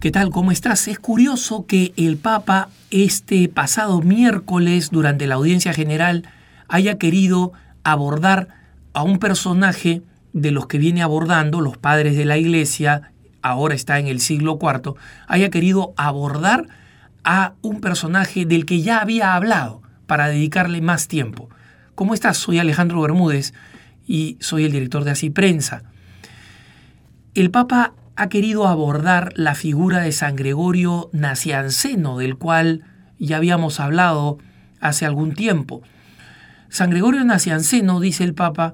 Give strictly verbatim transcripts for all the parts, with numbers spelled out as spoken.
¿Qué tal? ¿Cómo estás? Es curioso que el Papa este pasado miércoles durante la audiencia general haya querido abordar a un personaje de los que viene abordando los padres de la Iglesia, ahora está en el siglo cuarto, haya querido abordar a un personaje del que ya había hablado para dedicarle más tiempo. ¿Cómo estás? Soy Alejandro Bermúdez y soy el director de Así Prensa. El Papa ha querido abordar la figura de San Gregorio Nacianceno, del cual ya habíamos hablado hace algún tiempo. San Gregorio Nacianceno, dice el Papa,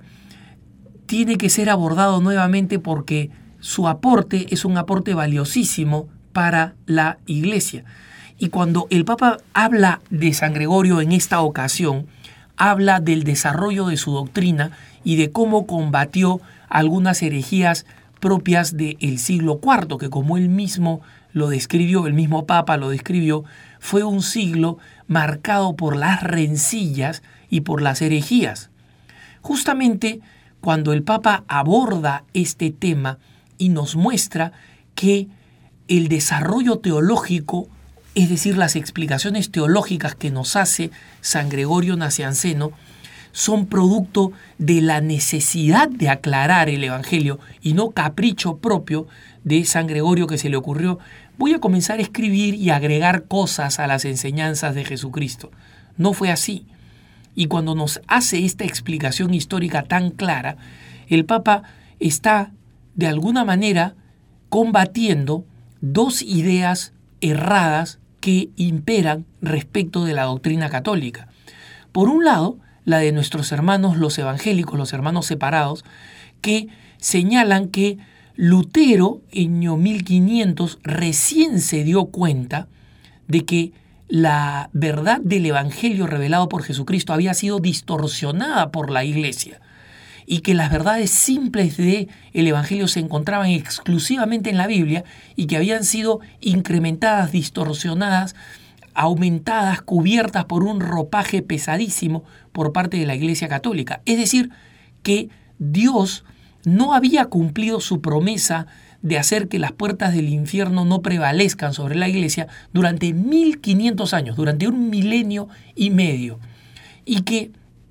tiene que ser abordado nuevamente porque su aporte es un aporte valiosísimo para la Iglesia. Y cuando el Papa habla de San Gregorio en esta ocasión, habla del desarrollo de su doctrina y de cómo combatió algunas herejías propias del siglo cuarto, que como él mismo lo describió, el mismo Papa lo describió, fue un siglo marcado por las rencillas y por las herejías. Justamente cuando el Papa aborda este tema y nos muestra que el desarrollo teológico, es decir, las explicaciones teológicas que nos hace San Gregorio Nacianceno, son producto de la necesidad de aclarar el Evangelio y no capricho propio de San Gregorio que se le ocurrió, voy a comenzar a escribir y agregar cosas a las enseñanzas de Jesucristo. No fue así. Y cuando nos hace esta explicación histórica tan clara, el Papa está de alguna manera combatiendo dos ideas erradas que imperan respecto de la doctrina católica. Por un lado, la de nuestros hermanos los evangélicos, los hermanos separados, que señalan que Lutero en año mil quinientos recién se dio cuenta de que la verdad del evangelio revelado por Jesucristo había sido distorsionada por la Iglesia y que las verdades simples del evangelio se encontraban exclusivamente en la Biblia y que habían sido incrementadas, distorsionadas, aumentadas, cubiertas por un ropaje pesadísimo por parte de la Iglesia Católica. Es decir, que Dios no había cumplido su promesa de hacer que las puertas del infierno no prevalezcan sobre la Iglesia durante mil quinientos años, durante un milenio y medio, y que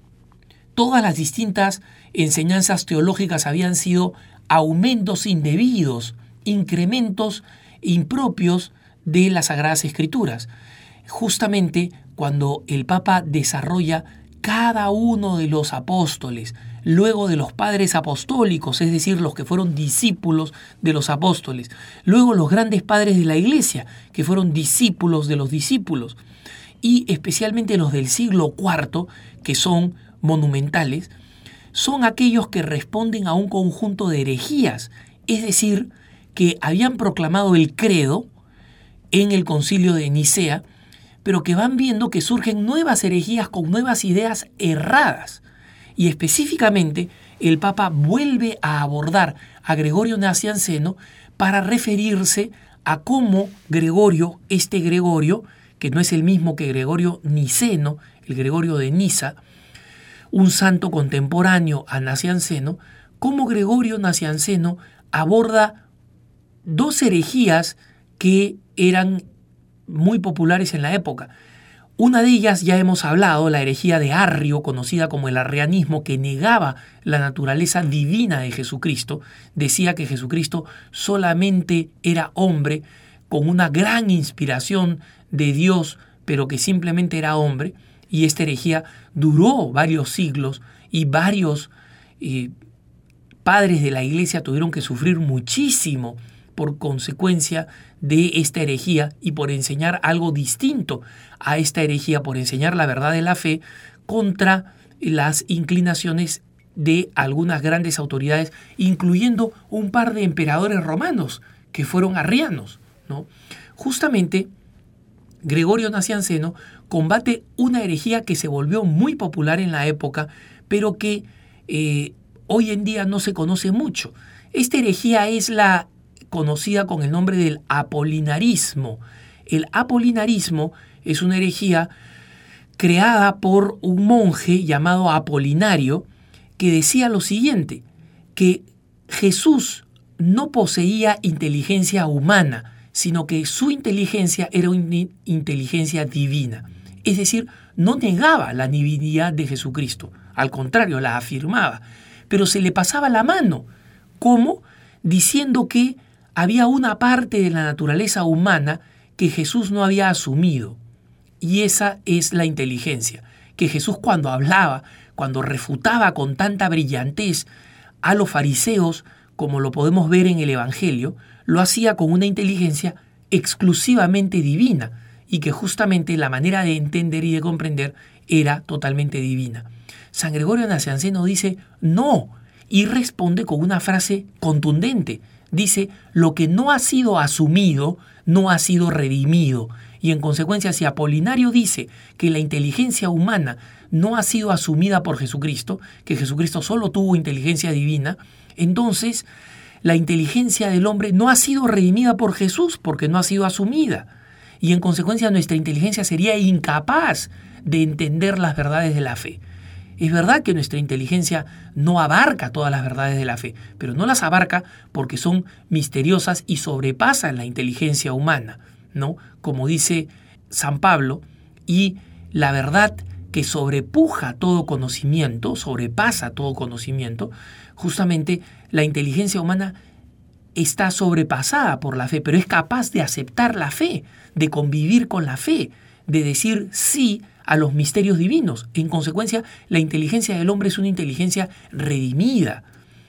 todas las distintas enseñanzas teológicas habían sido aumentos indebidos, incrementos impropios de las Sagradas Escrituras. Justamente cuando el Papa desarrolla cada uno de los apóstoles, luego de los padres apostólicos, es decir, los que fueron discípulos de los apóstoles, luego los grandes padres de la Iglesia, que fueron discípulos de los discípulos, y especialmente los del siglo cuarto, que son monumentales, son aquellos que responden a un conjunto de herejías, es decir, que habían proclamado el credo en el concilio de Nicea, pero que van viendo que surgen nuevas herejías con nuevas ideas erradas. Y específicamente el Papa vuelve a abordar a Gregorio Nacianceno para referirse a cómo Gregorio, este Gregorio, que no es el mismo que Gregorio Niceno, el Gregorio de Niza, un santo contemporáneo a Nacianceno, cómo Gregorio Nacianceno aborda dos herejías que eran muy populares en la época. Una de ellas ya hemos hablado, la herejía de Arrio, conocida como el arrianismo, que negaba la naturaleza divina de Jesucristo, decía que Jesucristo solamente era hombre con una gran inspiración de Dios, pero que simplemente era hombre, y esta herejía duró varios siglos y varios eh, padres de la Iglesia tuvieron que sufrir muchísimo por consecuencia de esta herejía y por enseñar algo distinto a esta herejía, por enseñar la verdad de la fe contra las inclinaciones de algunas grandes autoridades, incluyendo un par de emperadores romanos que fueron arrianos, ¿no? Justamente, Gregorio Nacianceno combate una herejía que se volvió muy popular en la época, pero que eh, hoy en día no se conoce mucho. Esta herejía es la conocida con el nombre del apolinarismo. El apolinarismo es una herejía creada por un monje llamado Apolinario que decía lo siguiente, que Jesús no poseía inteligencia humana, sino que su inteligencia era una inteligencia divina. Es decir, no negaba la divinidad de Jesucristo, al contrario, la afirmaba, pero se le pasaba la mano. ¿Cómo? Diciendo que había una parte de la naturaleza humana que Jesús no había asumido. Y esa es la inteligencia, que Jesús cuando hablaba, cuando refutaba con tanta brillantez a los fariseos, como lo podemos ver en el Evangelio, lo hacía con una inteligencia exclusivamente divina, y que justamente la manera de entender y de comprender era totalmente divina. San Gregorio Nacianceno dice no, y responde con una frase contundente. Dice, lo que no ha sido asumido, no ha sido redimido. Y en consecuencia, si Apolinario dice que la inteligencia humana no ha sido asumida por Jesucristo, que Jesucristo solo tuvo inteligencia divina, entonces la inteligencia del hombre no ha sido redimida por Jesús porque no ha sido asumida. Y en consecuencia nuestra inteligencia sería incapaz de entender las verdades de la fe. Es verdad que nuestra inteligencia no abarca todas las verdades de la fe, pero no las abarca porque son misteriosas y sobrepasan la inteligencia humana, ¿no? Como dice San Pablo, y la verdad que sobrepuja todo conocimiento, sobrepasa todo conocimiento, justamente la inteligencia humana está sobrepasada por la fe, pero es capaz de aceptar la fe, de convivir con la fe, de decir sí a los misterios divinos. En consecuencia, la inteligencia del hombre es una inteligencia redimida.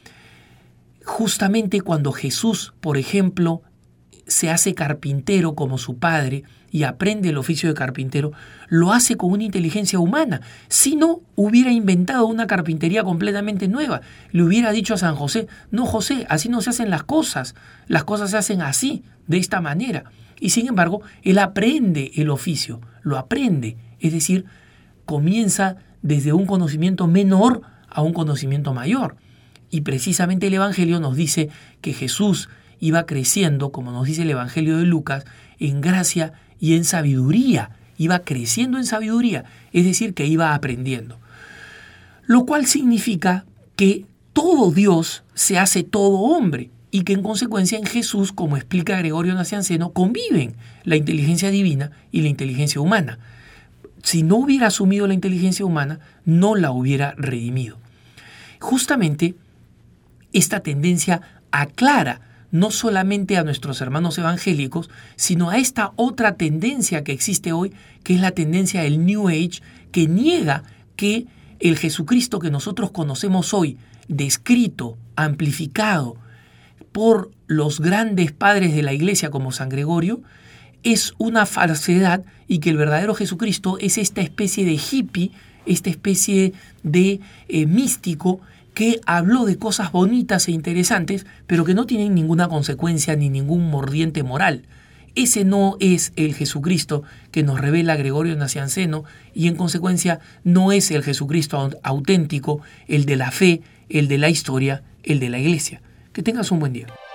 Justamente cuando Jesús, por ejemplo, se hace carpintero como su padre y aprende el oficio de carpintero, lo hace con una inteligencia humana. Si no, hubiera inventado una carpintería completamente nueva. Le hubiera dicho a San José, no José, así no se hacen las cosas. Las cosas se hacen así, de esta manera. Y sin embargo, él aprende el oficio, lo aprende. Es decir, comienza desde un conocimiento menor a un conocimiento mayor. Y precisamente el Evangelio nos dice que Jesús iba creciendo, como nos dice el Evangelio de Lucas, en gracia y en sabiduría. Iba creciendo en sabiduría, es decir, que iba aprendiendo. Lo cual significa que todo Dios se hace todo hombre y que en consecuencia en Jesús, como explica Gregorio Nacianceno, conviven la inteligencia divina y la inteligencia humana. Si no hubiera asumido la inteligencia humana, no la hubiera redimido. Justamente esta tendencia aclara no solamente a nuestros hermanos evangélicos, sino a esta otra tendencia que existe hoy, que es la tendencia del New Age, que niega que el Jesucristo que nosotros conocemos hoy, descrito, amplificado por los grandes padres de la Iglesia como San Gregorio, es una falsedad y que el verdadero Jesucristo es esta especie de hippie, esta especie de eh, místico que habló de cosas bonitas e interesantes, pero que no tienen ninguna consecuencia ni ningún mordiente moral. Ese no es el Jesucristo que nos revela Gregorio Nacianceno y en consecuencia no es el Jesucristo auténtico, el de la fe, el de la historia, el de la Iglesia. Que tengas un buen día.